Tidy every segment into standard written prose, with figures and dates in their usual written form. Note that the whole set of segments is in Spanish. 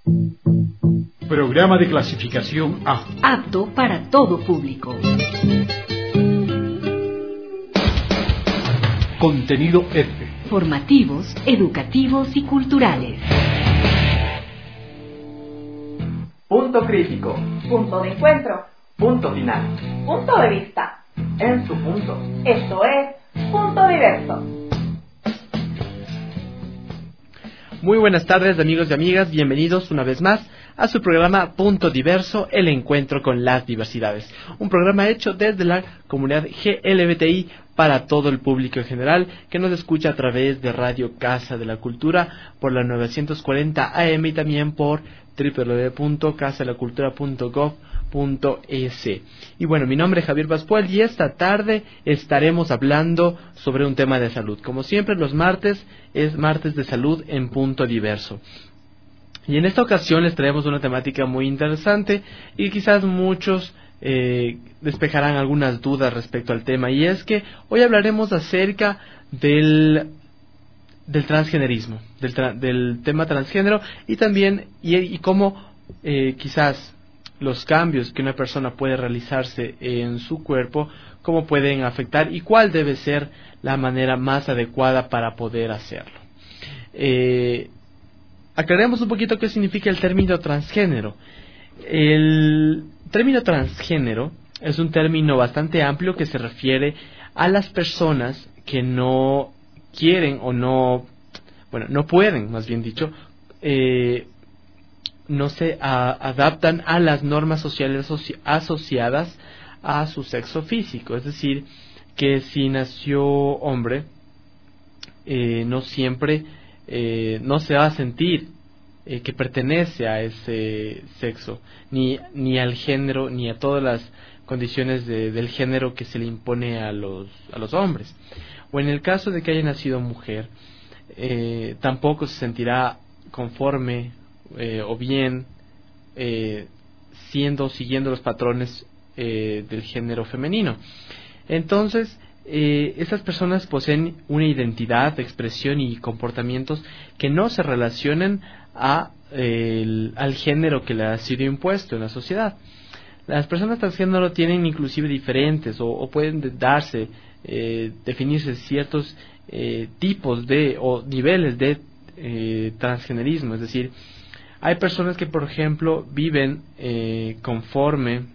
Programa de clasificación A. Apto para todo público. Contenido F. Formativos, educativos y culturales. Punto crítico. Punto de encuentro. Punto final. Punto de vista. En su punto. Esto es Punto Diverso. Muy buenas tardes, amigos y amigas. Bienvenidos una vez más a su programa Punto Diverso, el encuentro con las diversidades. Un programa hecho desde la comunidad GLBTI para todo el público en general que nos escucha a través de Radio Casa de la Cultura por la 940 AM y también por www.casadelacultura.gov.es. Y bueno, mi nombre es Javier Pascual y esta tarde estaremos hablando sobre un tema de salud. Como siempre, los martes es martes de salud en Punto Diverso. Y en esta ocasión les traemos una temática muy interesante y quizás muchos despejarán algunas dudas respecto al tema, y es que hoy hablaremos acerca del transgenerismo, del tema transgénero y también y cómo quizás los cambios que una persona puede realizarse en su cuerpo, cómo pueden afectar y cuál debe ser la manera más adecuada para poder hacerlo. Aclaremos un poquito qué significa el término transgénero. El término transgénero es un término bastante amplio que se refiere a las personas que no quieren o no pueden, más bien dicho, no se adaptan a las normas sociales asociadas a su sexo físico. Es decir, que si nació hombre, no siempre no se va a sentir que pertenece a ese sexo, ni al género, ni a todas las condiciones del género que se le impone a los hombres. O en el caso de que haya nacido mujer, tampoco se sentirá conforme o bien siguiendo los patrones del género femenino. Entonces, esas personas poseen una identidad, expresión y comportamientos que no se relacionan al género que le ha sido impuesto en la sociedad. Las personas transgénero tienen inclusive diferentes o pueden definirse ciertos tipos o niveles de transgenerismo. Es decir, hay personas que, por ejemplo, viven conforme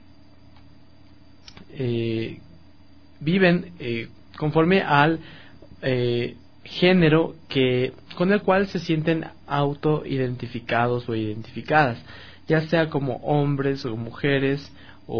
al género con el cual se sienten autoidentificados o identificadas, ya sea como hombres o mujeres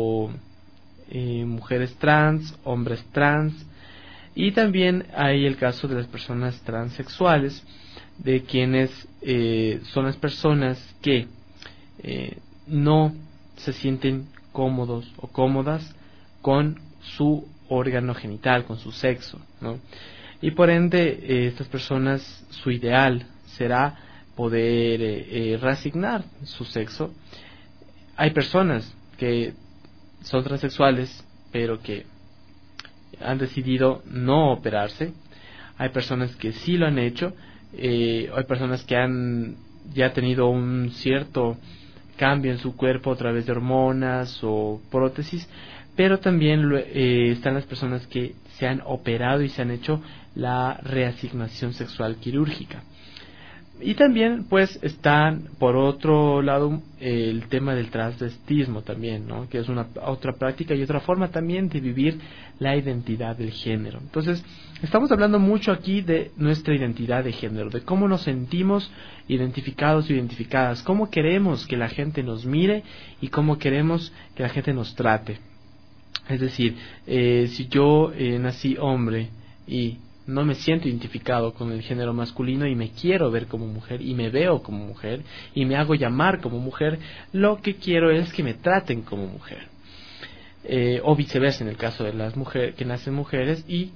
trans, hombres trans. Y también hay el caso de las personas transexuales, de quienes son las personas que no se sienten cómodos o cómodas con su órgano genital, con su sexo, ¿no? Y por ende, estas personas, su ideal será poder reasignar su sexo. Hay personas que son transexuales, pero que han decidido no operarse. Hay personas que sí lo han hecho. Hay personas que han ya tenido un cierto cambio en su cuerpo a través de hormonas o prótesis, pero también están las personas que se han operado y se han hecho la reasignación sexual quirúrgica. Y también pues están por otro lado el tema del transvestismo también, ¿no? Que es otra práctica y otra forma también de vivir la identidad del género. Entonces estamos hablando mucho aquí de nuestra identidad de género, de cómo nos sentimos identificados o identificadas, cómo queremos que la gente nos mire y cómo queremos que la gente nos trate. Es decir, si yo nací hombre y no me siento identificado con el género masculino y me quiero ver como mujer y me veo como mujer y me hago llamar como mujer, lo que quiero es que me traten como mujer. O viceversa, en el caso de las mujeres que nacen mujeres y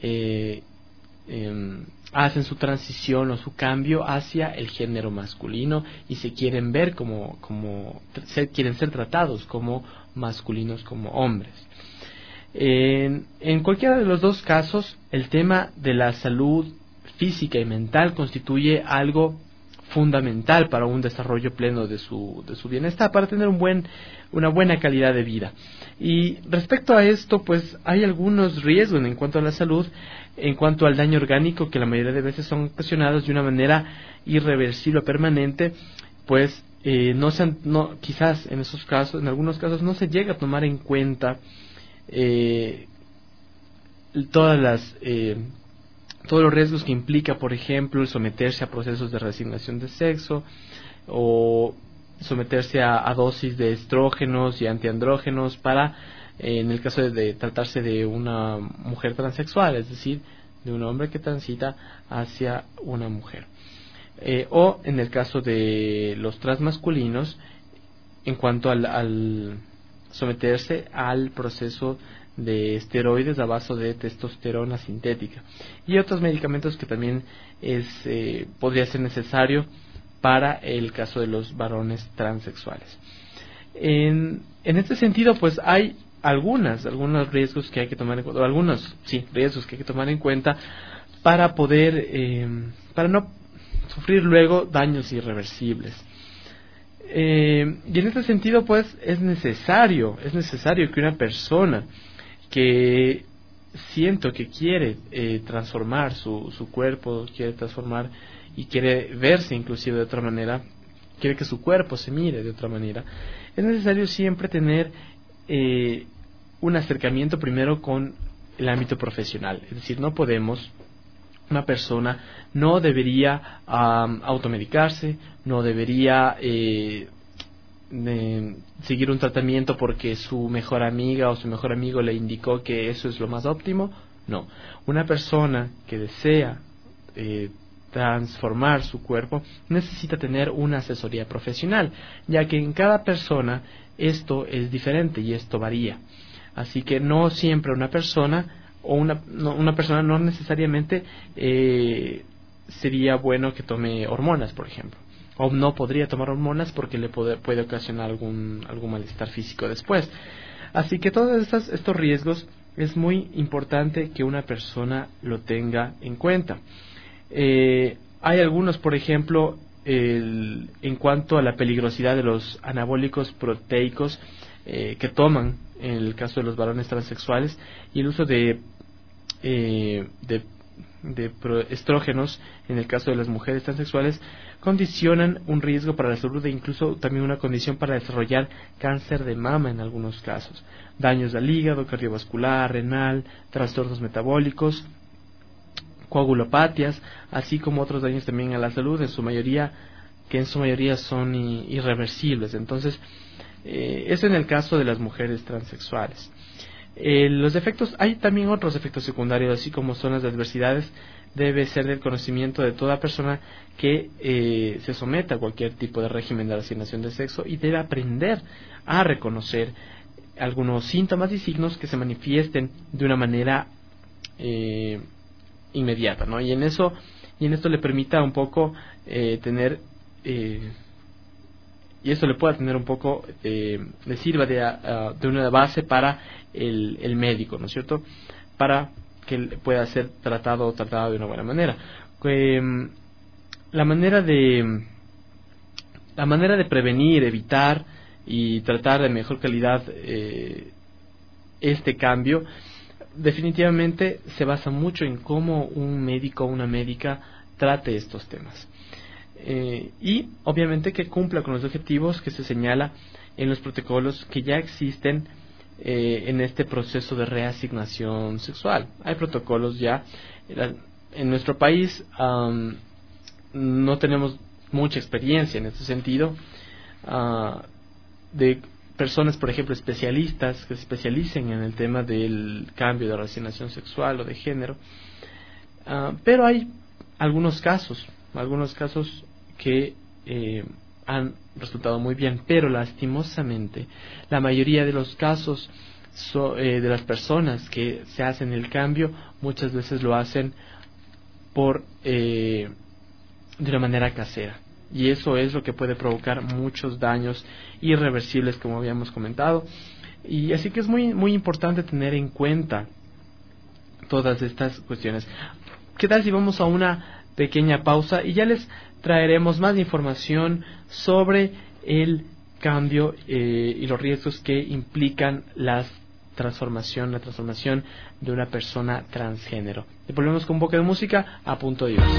hacen su transición o su cambio hacia el género masculino y se quieren ver quieren ser tratados como masculinos, como hombres. En cualquiera de los dos casos, el tema de la salud física y mental constituye algo fundamental para un desarrollo pleno de su bienestar, para tener una buena calidad de vida. Y respecto a esto, pues hay algunos riesgos en cuanto a la salud, en cuanto al daño orgánico, que la mayoría de veces son ocasionados de una manera irreversible o permanente, pues quizás en esos casos, en algunos casos, no se llega a tomar en cuenta todos los riesgos que implica, por ejemplo, el someterse a procesos de reasignación de sexo, o someterse a dosis de estrógenos y antiandrógenos para, en el caso de tratarse de una mujer transexual, es decir, de un hombre que transita hacia una mujer. O en el caso de los transmasculinos, en cuanto al someterse al proceso de esteroides a base de testosterona sintética y otros medicamentos que también podría ser necesario para el caso de los varones transexuales. En este sentido, pues hay algunos riesgos que hay que tomar en cuenta, riesgos que hay que tomar en cuenta para poder para no sufrir luego daños irreversibles. Y en este sentido, pues es necesario que una persona que siento que quiere transformar su cuerpo, quiere transformar y quiere verse inclusive de otra manera, quiere que su cuerpo se mire de otra manera, es necesario siempre tener un acercamiento primero con el ámbito profesional. Es decir, una persona no debería automedicarse, no debería seguir un tratamiento porque su mejor amiga o su mejor amigo le indicó que eso es lo más óptimo. No, una persona que desea transformar su cuerpo necesita tener una asesoría profesional, ya que en cada persona esto es diferente y esto varía. Así que no siempre una persona no necesariamente sería bueno que tome hormonas, por ejemplo, o no podría tomar hormonas porque le puede ocasionar algún malestar físico después. Así que todos estos riesgos es muy importante que una persona lo tenga en cuenta. Hay algunos, por ejemplo, en cuanto a la peligrosidad de los anabólicos proteicos que toman en el caso de los varones transexuales, y el uso de estrógenos en el caso de las mujeres transexuales condicionan un riesgo para la salud e incluso también una condición para desarrollar cáncer de mama en algunos casos, daños al hígado, cardiovascular, renal, trastornos metabólicos, coagulopatias, así como otros daños también a la salud, en su mayoría son irreversibles. Entonces, eso en el caso de las mujeres transexuales. Los efectos, hay también otros efectos secundarios, así como son las adversidades. Debe ser del conocimiento de toda persona que se someta a cualquier tipo de régimen de reasignación de sexo, y debe aprender a reconocer algunos síntomas y signos que se manifiesten de una manera inmediata, ¿no? Y en esto le permita un poco tener y eso le pueda tener un poco, le sirva de una base para el médico, ¿no es cierto?, para que pueda ser tratado de una buena manera. La manera de prevenir, evitar y tratar de mejor calidad este cambio definitivamente se basa mucho en cómo un médico o una médica trate estos temas. Y obviamente que cumpla con los objetivos que se señala en los protocolos que ya existen en este proceso de reasignación sexual. Hay protocolos ya. En nuestro país no tenemos mucha experiencia en este sentido de personas, por ejemplo, especialistas que se especialicen en el tema del cambio de reasignación sexual o de género, pero hay algunos casos que han resultado muy bien, pero lastimosamente la mayoría de los casos de las personas que se hacen el cambio muchas veces lo hacen de una manera casera, y eso es lo que puede provocar muchos daños irreversibles, como habíamos comentado. Y así que es muy, muy importante tener en cuenta todas estas cuestiones. ¿Qué tal si vamos a una pequeña pausa y ya les traeremos más información sobre el cambio y los riesgos que implican la transformación de una persona transgénero. Y volvemos con un poco de música a Punto Diverso.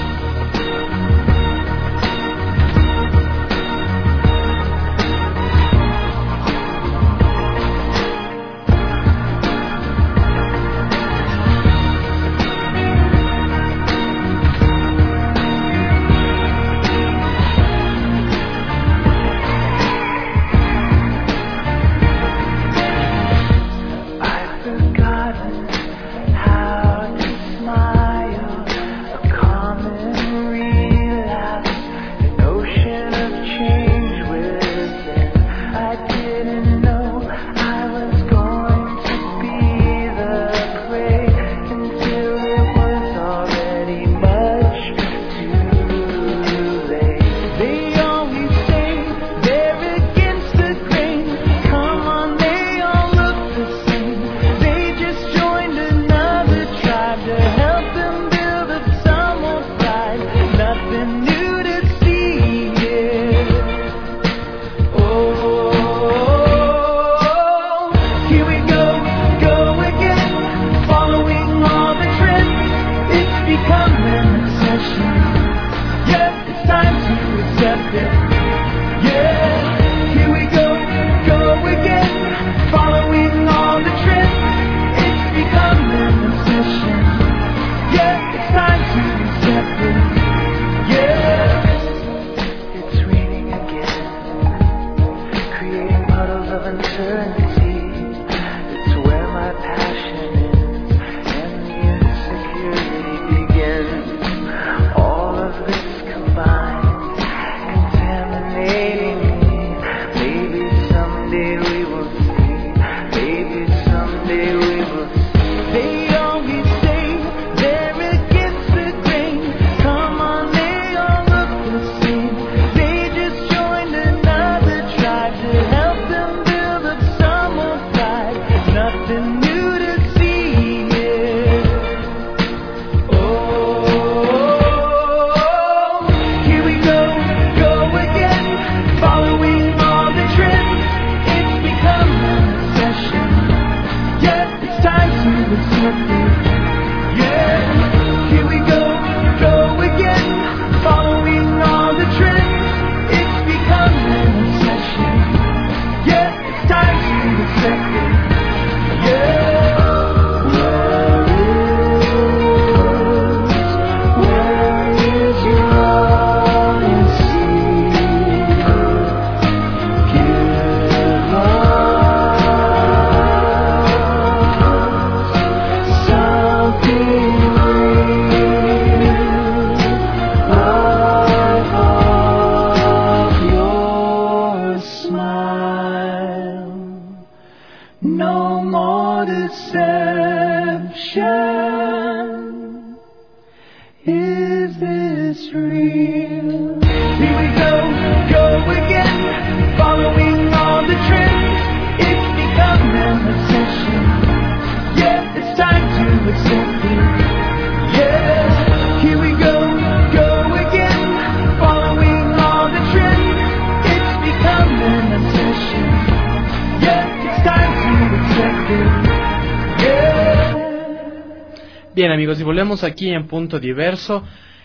Bien, amigos, y volvemos aquí en Punto Diverso,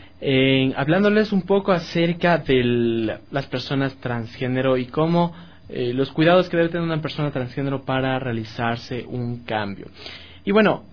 hablándoles un poco acerca de las personas transgénero y cómo los cuidados que debe tener una persona transgénero para realizarse un cambio. Y bueno,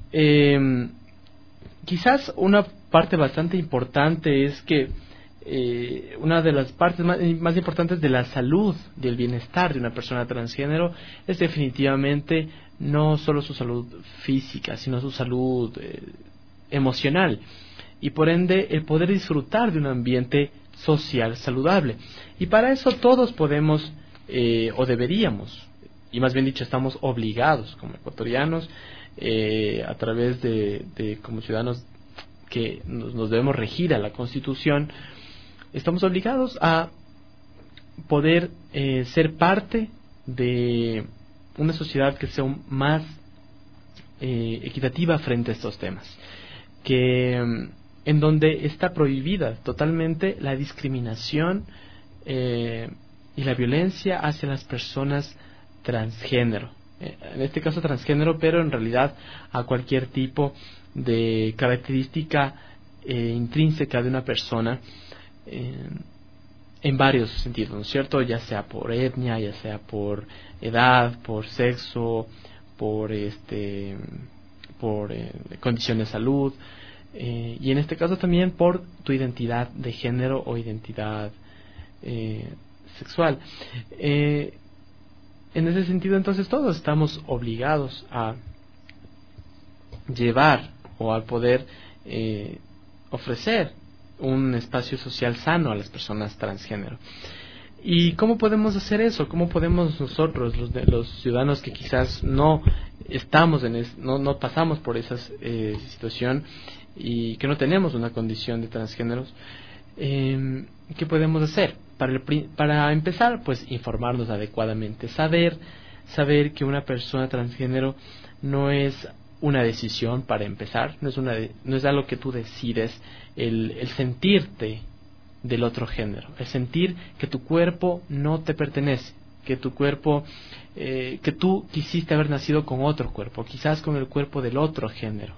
quizás una parte bastante importante es que una de las partes más importantes de la salud, del bienestar de una persona transgénero es definitivamente no solo su salud física, sino su salud emocional, y por ende el poder disfrutar de un ambiente social saludable. Y para eso todos podemos o deberíamos, y más bien dicho estamos obligados como ecuatorianos, a través de como ciudadanos que nos debemos regir a la Constitución, estamos obligados a poder ser parte de una sociedad que sea más equitativa frente a estos temas, que en donde está prohibida totalmente la discriminación y la violencia hacia las personas transgénero. En este caso transgénero, pero en realidad a cualquier tipo de característica intrínseca de una persona, en varios sentidos, ¿no es cierto? Ya sea por etnia, ya sea por edad, por sexo, por condición de salud, y en este caso también por tu identidad de género o identidad sexual. En ese sentido, entonces, todos estamos obligados a llevar o a poder ofrecer un espacio social sano a las personas transgénero. ¿Y cómo podemos hacer eso? ¿Cómo podemos nosotros, los ciudadanos que quizás no estamos no pasamos por esa situación y que no tenemos una condición de transgéneros, qué podemos hacer? Para empezar, pues informarnos adecuadamente, saber que una persona transgénero no es una decisión para empezar, no es algo que tú decides, el sentirte del otro género, el sentir que tu cuerpo no te pertenece, que tu cuerpo, que tú quisiste haber nacido con otro cuerpo, quizás con el cuerpo del otro género,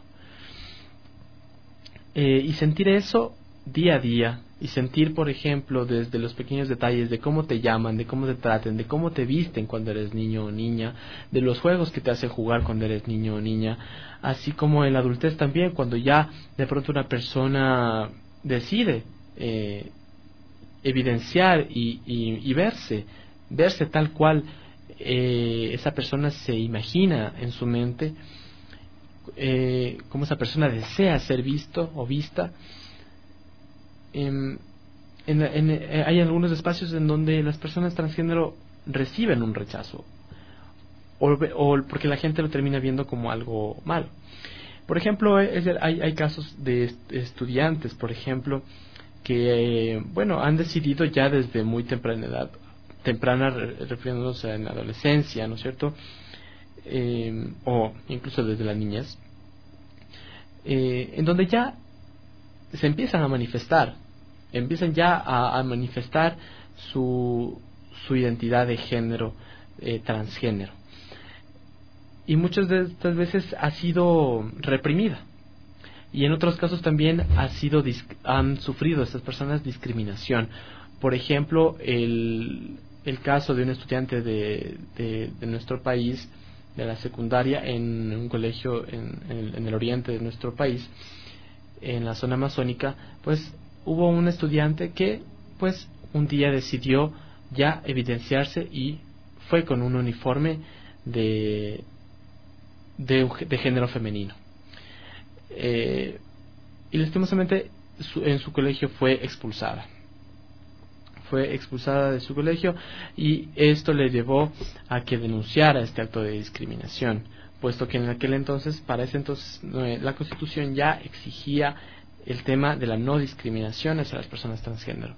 y sentir eso día a día, y sentir, por ejemplo, desde los pequeños detalles de cómo te llaman, de cómo te traten, de cómo te visten cuando eres niño o niña, de los juegos que te hacen jugar cuando eres niño o niña, así como en la adultez también, cuando ya de pronto una persona decide evidenciar y verse tal cual esa persona se imagina en su mente, como esa persona desea ser visto o vista. Hay algunos espacios en donde las personas transgénero reciben un rechazo o porque la gente lo termina viendo como algo malo. Por ejemplo, hay casos de estudiantes, por ejemplo, que han decidido ya desde muy temprana edad, refiriéndose en la adolescencia, ¿no es cierto? O incluso desde la niñez, en donde ya se empiezan a manifestar su identidad de género transgénero, y muchas de estas veces ha sido reprimida, y en otros casos también han sufrido estas personas discriminación. Por ejemplo, el caso de un estudiante de nuestro país, de la secundaria, en un colegio en el oriente de nuestro país, en la zona amazónica, pues hubo un estudiante que pues un día decidió ya evidenciarse y fue con un uniforme de género femenino, y lastimosamente en su colegio fue expulsada de su colegio, y esto le llevó a que denunciara este acto de discriminación, puesto que para ese entonces la Constitución ya exigía el tema de la no discriminación hacia las personas transgénero.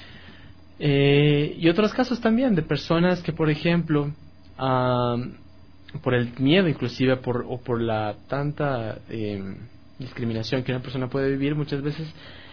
Y otros casos también de personas que, por ejemplo, por el miedo inclusive o por la tanta discriminación que una persona puede vivir, muchas veces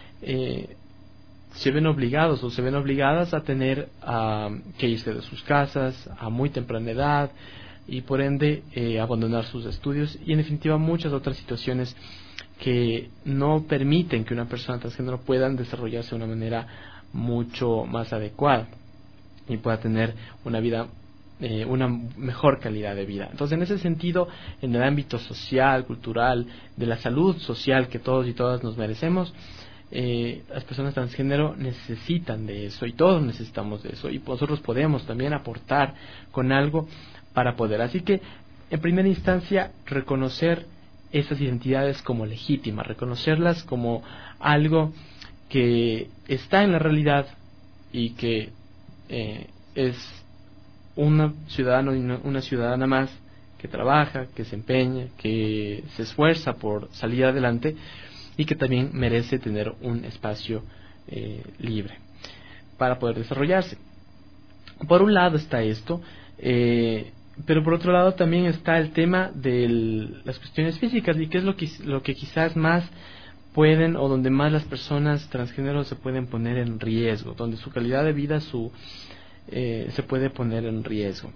se ven obligados o se ven obligadas a tener que irse de sus casas a muy temprana edad, y por ende abandonar sus estudios, y en definitiva muchas otras situaciones que no permiten que una persona transgénero puedan desarrollarse de una manera mucho más adecuada y pueda tener una vida, una mejor calidad de vida. Entonces, en ese sentido, en el ámbito social, cultural, de la salud social que todos y todas nos merecemos, las personas transgénero necesitan de eso, y todos necesitamos de eso, y nosotros podemos también aportar con algo para poder. Así que, en primera instancia, reconocer esas identidades como legítimas, reconocerlas como algo que está en la realidad y que es un ciudadano y una ciudadana más que trabaja, que se empeña, que se esfuerza por salir adelante, y que también merece tener un espacio libre para poder desarrollarse. Por un lado está esto, pero por otro lado también está el tema de las cuestiones físicas, y que es lo que quizás más pueden, o donde más las personas transgénero se pueden poner en riesgo, donde su calidad de vida se puede poner en riesgo.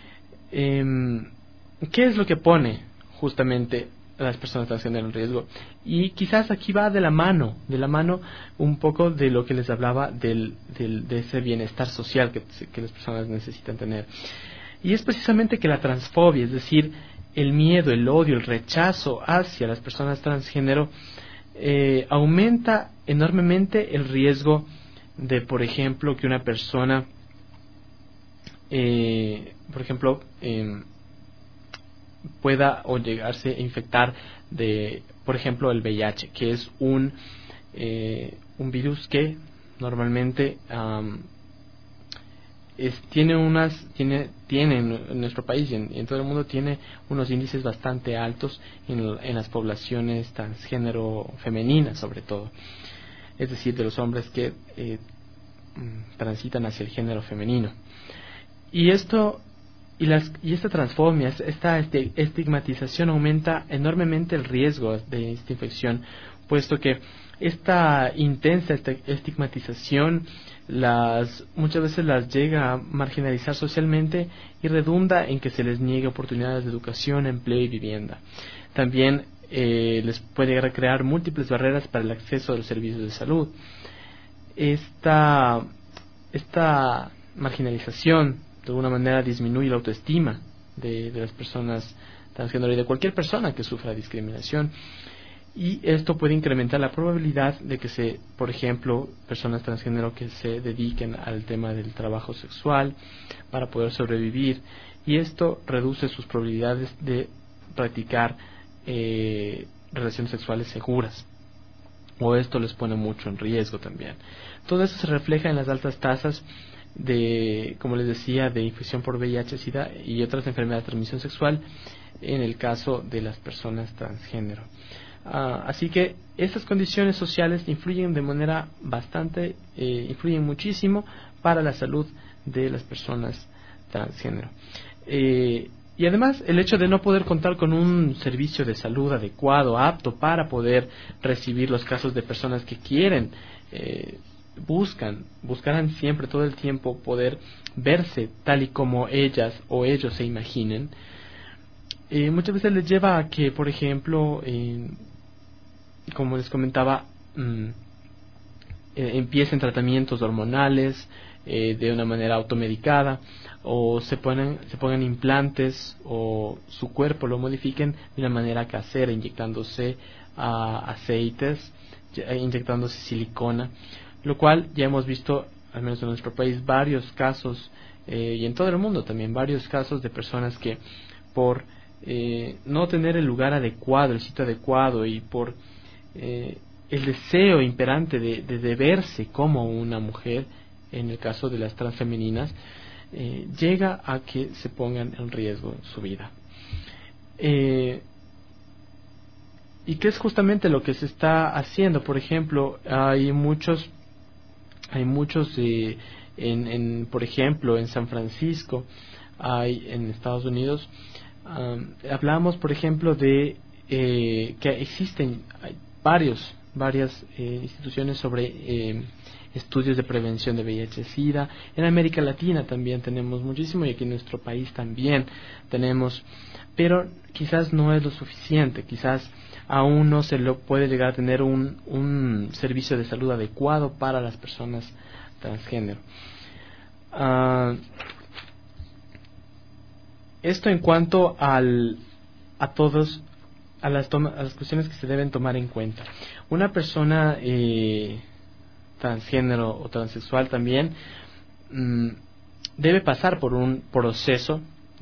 ¿Qué es lo que pone justamente a las personas transgénero en riesgo? Y quizás aquí va de la mano un poco de lo que les hablaba de ese bienestar social que las personas necesitan tener. Y es precisamente que la transfobia, es decir, el miedo, el odio, el rechazo hacia las personas transgénero, aumenta enormemente el riesgo de, por ejemplo, que una persona, pueda o llegarse a infectar de, por ejemplo, el VIH, que es un virus que normalmente tiene en nuestro país y en todo el mundo tiene unos índices bastante altos en las poblaciones transgénero femeninas, sobre todo, es decir, de los hombres que transitan hacia el género femenino. Y esta transfobia, esta estigmatización aumenta enormemente el riesgo de esta infección, puesto que esta intensa estigmatización muchas veces las llega a marginalizar socialmente y redunda en que se les niegue oportunidades de educación, empleo y vivienda. También les puede crear múltiples barreras para el acceso a los servicios de salud. Esta marginalización de alguna manera disminuye la autoestima de las personas transgénero y de cualquier persona que sufra discriminación, y esto puede incrementar la probabilidad de que por ejemplo, personas transgénero que se dediquen al tema del trabajo sexual para poder sobrevivir, y esto reduce sus probabilidades de practicar relaciones sexuales seguras, o esto les pone mucho en riesgo también. Todo eso se refleja en las altas tasas como les decía, de infección por VIH, SIDA y otras enfermedades de transmisión sexual en el caso de las personas transgénero. Así que estas condiciones sociales influyen de manera influyen muchísimo para la salud de las personas transgénero. Y además el hecho de no poder contar con un servicio de salud adecuado, apto para poder recibir los casos de personas que quieren, buscarán siempre, todo el tiempo, poder verse tal y como ellas o ellos se imaginen. Muchas veces les lleva a que, por ejemplo, como les comentaba, empiecen tratamientos hormonales de una manera automedicada, o se pongan implantes, o su cuerpo lo modifiquen de una manera casera, inyectándose aceites, inyectándose silicona, lo cual ya hemos visto, al menos en nuestro país, varios casos, y en todo el mundo también, varios casos de personas que por no tener el lugar adecuado, el sitio adecuado, y por el deseo imperante de verse como una mujer, en el caso de las transfemeninas, llega a que se pongan en riesgo su vida. Y que es justamente lo que se está haciendo. Por ejemplo, hay muchos por ejemplo, en San Francisco, en Estados Unidos, hablamos, por ejemplo, de que existen varias instituciones sobre estudios de prevención de VIH-Sida. En América Latina también tenemos muchísimo, y aquí en nuestro país también tenemos, pero quizás no es lo suficiente, quizás aún no se lo puede llegar a tener un servicio de salud adecuado para las personas transgénero. Esto en cuanto a las cuestiones que se deben tomar en cuenta. Una persona transgénero o transexual también debe pasar por un proceso,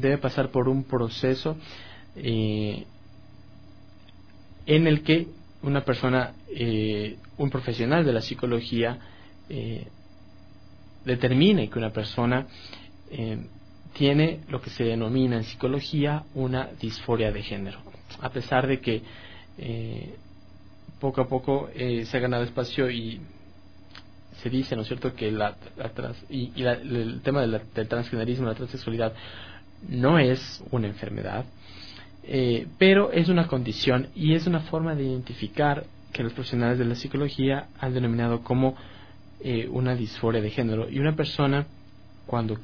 en el que una persona, un profesional de la psicología, determine que una persona tiene lo que se denomina en psicología una disforia de género, a pesar de que poco a poco se ha ganado espacio y se dice, ¿no es cierto?, que el tema del transgenerismo, la transexualidad, no es una enfermedad, pero es una condición y es una forma de identificar que los profesionales de la psicología han denominado como una disforia de género. Y una persona, cuando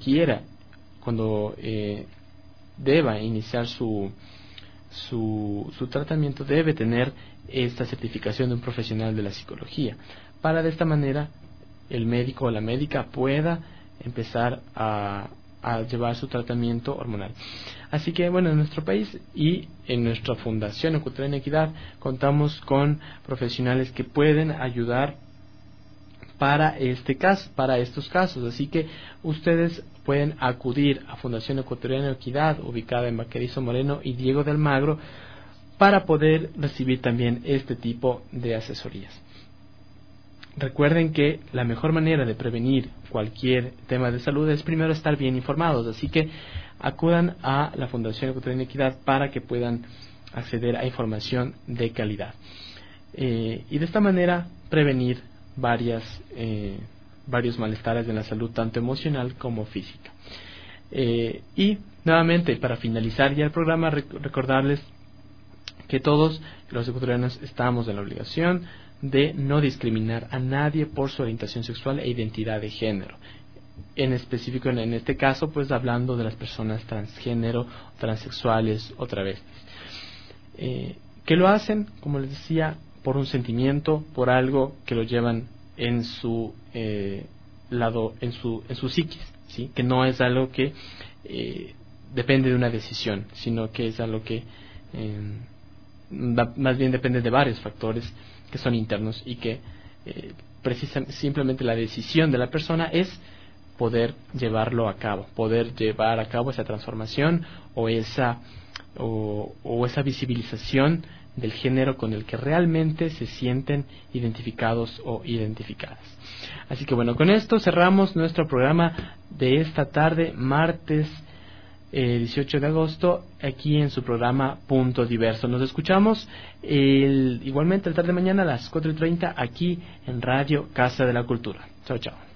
deba iniciar su tratamiento, debe tener esta certificación de un profesional de la psicología, para de esta manera el médico o la médica pueda empezar a llevar su tratamiento hormonal. Así que bueno, en nuestro país y en nuestra Fundación Ecuatoriana Equidad contamos con profesionales que pueden ayudar para estos casos. Así que ustedes pueden acudir a Fundación Ecuatoriana Equidad, ubicada en Baquerizo Moreno y Diego de Almagro, para poder recibir también este tipo de asesorías. Recuerden que la mejor manera de prevenir cualquier tema de salud es primero estar bien informados, así que acudan a la Fundación Ecuatoriana Equidad para que puedan acceder a información de calidad y de esta manera prevenir varios malestares de la salud, tanto emocional como física. Y nuevamente, para finalizar ya el programa, recordarles que todos los ecuatorianos estamos en la obligación de no discriminar a nadie por su orientación sexual e identidad de género. En específico, en este caso, pues hablando de las personas transgénero, transexuales o travestis, que lo hacen, como les decía, por un sentimiento, por algo que lo llevan en su lado, en su psiquis, ¿sí? Que no es algo que depende de una decisión, sino que es algo que más bien depende de varios factores que son internos y que simplemente la decisión de la persona es poder llevarlo a cabo, poder llevar a cabo esa transformación o esa visibilización del género con el que realmente se sienten identificados o identificadas. Así que bueno, con esto cerramos nuestro programa de esta tarde, martes 18 de agosto, aquí en su programa Punto Diverso. Nos escuchamos igualmente el tarde de mañana a las 4:30 aquí en Radio Casa de la Cultura. Chao, chao.